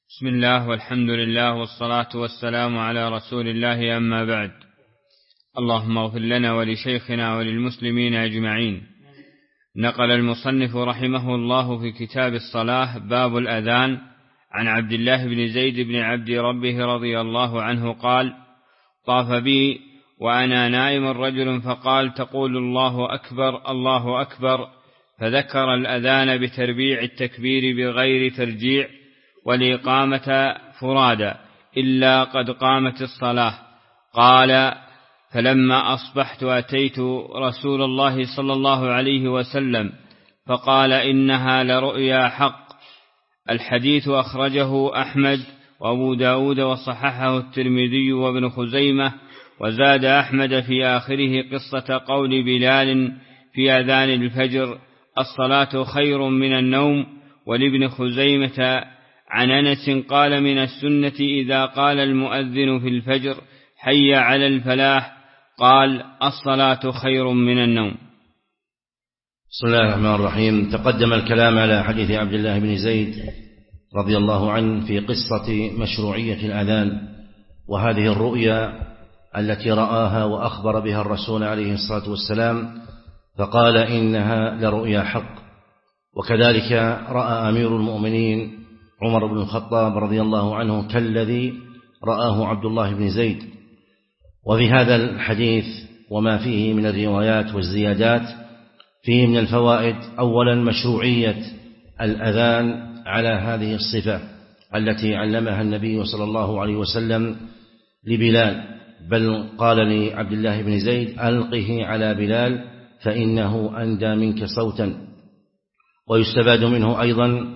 بسم الله والحمد لله والصلاة والسلام على رسول الله، أما بعد. اللهم اغفر لنا ولشيخنا وللمسلمين أجمعين. نقل المصنف رحمه الله في كتاب الصلاة باب الأذان عن عبد الله بن زيد بن عبد ربه رضي الله عنه قال: طاف بي وأنا نائم رجل فقال: تقول الله أكبر الله أكبر، فذكر الأذان بتربيع التكبير بغير ترجيع، والإقامة فرادى إلا قد قامت الصلاة. قال: فلما أصبحت أتيت رسول الله صلى الله عليه وسلم فقال: إنها لرؤيا حق. الحديث أخرجه أحمد وأبو داود وصححه الترمذي وابن خزيمة، وزاد أحمد في آخره قصة قول بلال في أذان الفجر: الصلاة خير من النوم. ولابن خزيمة عن أنس قال: من السنة إذا قال المؤذن في الفجر: حي على الفلاح، قال: الصلاة خير من النوم. بسم الله الرحمن الرحيم. تقدم الكلام على حديث عبد الله بن زيد رضي الله عنه في قصة مشروعية الأذان، وهذه الرؤيا التي رآها وأخبر بها الرسول عليه الصلاة والسلام، فقال: إنها لرؤيا حق. وكذلك رأى أمير المؤمنين عمر بن الخطاب رضي الله عنه كالذي رآه عبد الله بن زيد. وفي هذا الحديث وما فيه من الروايات والزيادات فيه من الفوائد: أولا مشروعية الأذان على هذه الصفة التي علمها النبي صلى الله عليه وسلم لبلال، بل قال لعبد الله بن زيد: ألقه على بلال فإنه أندى منك صوتا. ويستفاد منه أيضا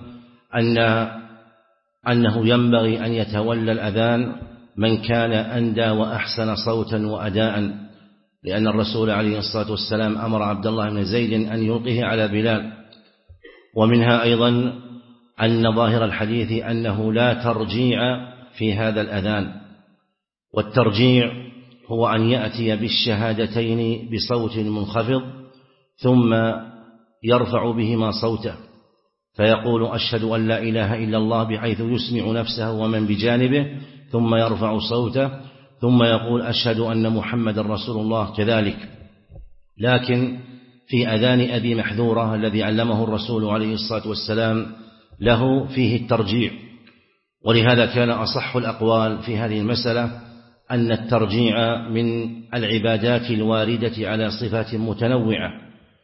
أنه ينبغي أن يتولى الأذان من كان أندى وأحسن صوتا وأداء، لأن الرسول عليه الصلاة والسلام أمر عبد الله بن زيد أن يلقيه على بلال. ومنها أيضا أن ظاهر الحديث أنه لا ترجيع في هذا الأذان، والترجيع هو أن يأتي بالشهادتين بصوت منخفض ثم يرفع بهما صوته، فيقول: أشهد أن لا إله إلا الله، بحيث يسمع نفسه ومن بجانبه، ثم يرفع صوته، ثم يقول: أشهد أن محمد رسول الله كذلك. لكن في أذان أبي محذورة الذي علمه الرسول عليه الصلاة والسلام له فيه الترجيع، ولهذا كان أصح الأقوال في هذه المسألة أن الترجيع من العبادات الواردة على صفات متنوعة،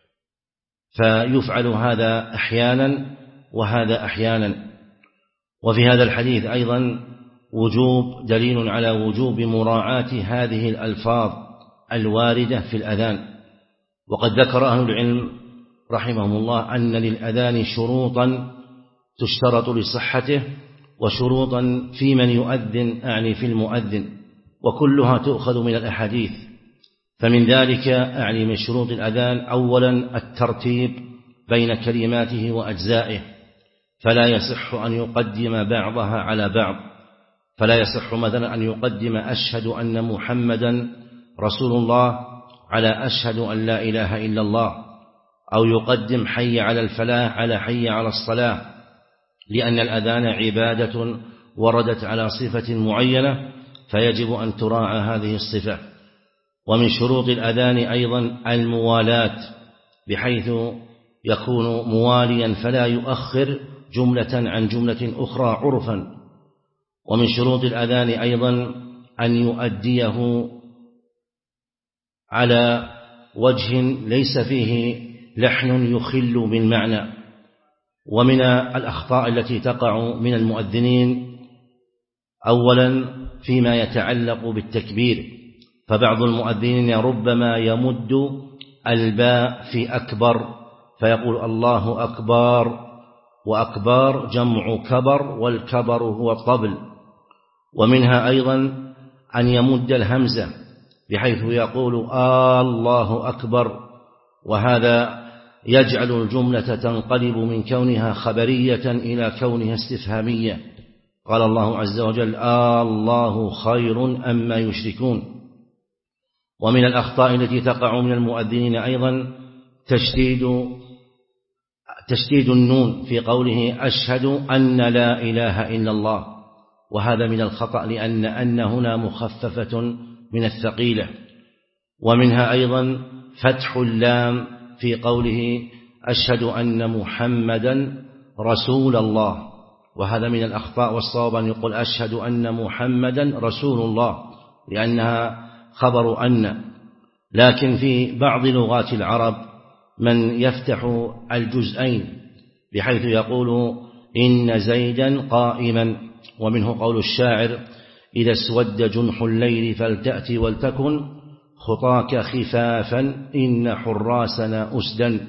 فيفعل هذا أحيانا وهذا أحيانا. وفي هذا الحديث أيضا دليل على وجوب مراعاة هذه الألفاظ الواردة في الأذان. وقد ذكر أهل العلم رحمهم الله أن للأذان شروطا تشترط لصحته، وشروطا في من يؤذن، أعني في المؤذن، وكلها تؤخذ من الأحاديث. فمن ذلك أعني من شروط الأذان: أولا الترتيب بين كلماته وأجزائه، فلا يصح أن يقدم بعضها على بعض، فلا يصح مثلا أن يقدم أشهد أن محمدا رسول الله على أشهد أن لا إله إلا الله، أو يقدم حي على الفلاح على حي على الصلاة، لأن الأذان عبادة وردت على صفة معينة، فيجب أن تراعى هذه الصفة. ومن شروط الأذان أيضا الموالاة، بحيث يكون مواليا فلا يؤخر جملة عن جملة أخرى عرفا. ومن شروط الأذان أيضا أن يؤديه على وجه ليس فيه لحن يخل بالمعنى. ومن الأخطاء التي تقع من المؤذنين أولا فيما يتعلق بالتكبير، فبعض المؤذنين ربما يمد الباء في أكبر، فيقول: الله أكبر، وأكبر جمع كبر، والكبر هو الطبل. ومنها أيضا أن يمد الهمزة بحيث يقول: الله أكبر، وهذا يجعل الجملة تنقلب من كونها خبرية إلى كونها استفهامية. قال الله عز وجل: الله خير أما يشركون. ومن الأخطاء التي تقع من المؤذنين أيضا تشديد النون في قوله: أشهد أن لا إله إلا الله، وهذا من الخطأ لأن هنا مخففة من الثقيلة. ومنها أيضا فتح اللام في قوله أشهد أن محمدا رسول الله، وهذا من الأخطاء، والصواب أن يقول أشهد أن محمدا رسول الله لأنها خبر أن. لكن في بعض لغات العرب من يفتح الجزئين بحيث يقول إن زيدا قائما، ومنه قول الشاعر إذا اسود جنح الليل فلتأتي ولتكن خطاك خفافا إن حراسنا أسدا.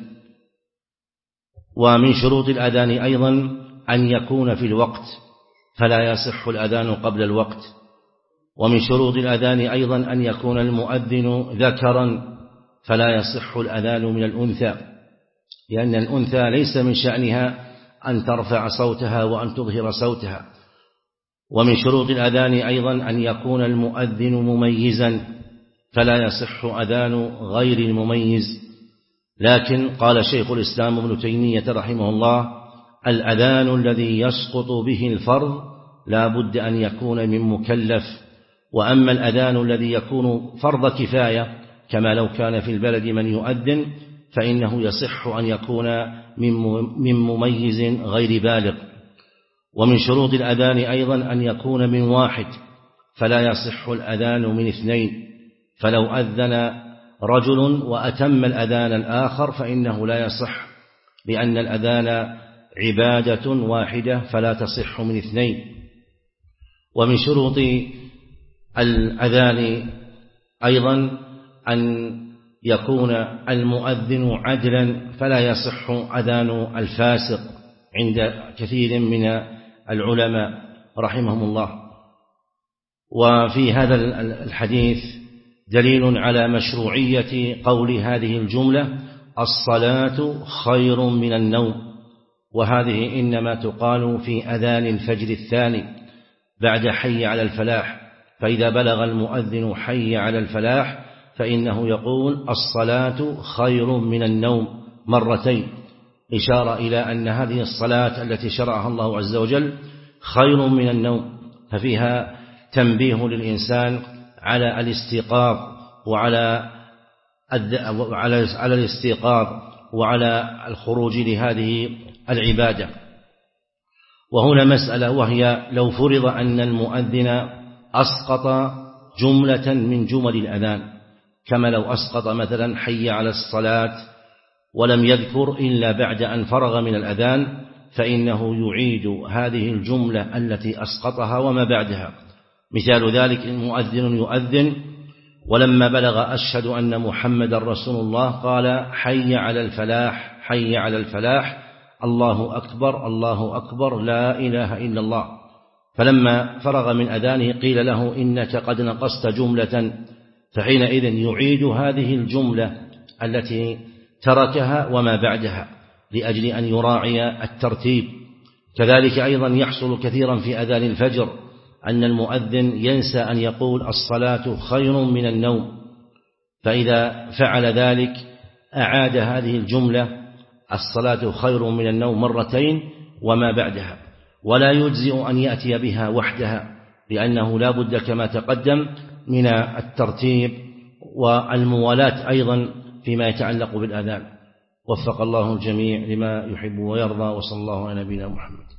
ومن شروط الأذان أيضا أن يكون في الوقت فلا يصح الأذان قبل الوقت. ومن شروط الأذان أيضا أن يكون المؤذن ذكرا فلا يصح الأذان من الأنثى، لأن الأنثى ليس من شأنها أن ترفع صوتها وأن تظهر صوتها. ومن شروط الأذان أيضا أن يكون المؤذن مميزا فلا يصح أذان غير المميز. لكن قال شيخ الإسلام ابن تيمية رحمه الله الأذان الذي يسقط به الفرض لا بد أن يكون من مكلف، وأما الأذان الذي يكون فرض كفاية كما لو كان في البلد من يؤذن فإنه يصح أن يكون من مميز غير بالغ. ومن شروط الأذان أيضا أن يكون من واحد فلا يصح الأذان من اثنين، فلو أذن رجل وأتم الأذان الآخر فإنه لا يصح، لأن الأذان عبادة واحدة فلا تصح من اثنين. ومن شروط الأذان أيضا أن يكون المؤذن عدلا فلا يصح أذان الفاسق عند كثير من العلماء رحمهم الله. وفي هذا الحديث دليل على مشروعية قول هذه الجملة الصلاة خير من النوم، وهذه إنما تقال في أذان الفجر الثاني بعد حي على الفلاح، فإذا بلغ المؤذن حي على الفلاح فإنه يقول الصلاة خير من النوم مرتين، إشارة إلى أن هذه الصلاة التي شرعها الله عز وجل خير من النوم، ففيها تنبيه للإنسان على الاستيقاظ وعلى الاستيقاظ وعلى الخروج لهذه العبادة. وهنا مسألة، وهي لو فرض أن المؤذن أسقط جملة من جمل الأذان، كما لو أسقط مثلا حي على الصلاة ولم يذكر إلا بعد أن فرغ من الأذان، فإنه يعيد هذه الجملة التي أسقطها وما بعدها. مثال ذلك المؤذن يؤذن ولما بلغ أشهد أن محمد رسول الله قال حي على الفلاح حي على الفلاح، الله أكبر الله أكبر لا إله إلا الله، فلما فرغ من أذانه قيل له إنك قد نقصت جملة، فحينئذ يعيد هذه الجملة التي تركها وما بعدها لأجل أن يراعي الترتيب. كذلك أيضا يحصل كثيرا في أذان الفجر أن المؤذن ينسى أن يقول الصلاة خير من النوم، فإذا فعل ذلك أعاد هذه الجملة الصلاة خير من النوم مرتين وما بعدها، ولا يجزئ أن يأتي بها وحدها، لأنه لا بد كما تقدم من الترتيب والموالاة أيضا فيما يتعلق بالأذان. وفق الله الجميع لما يحب ويرضى، وصلى الله على نبينا محمد.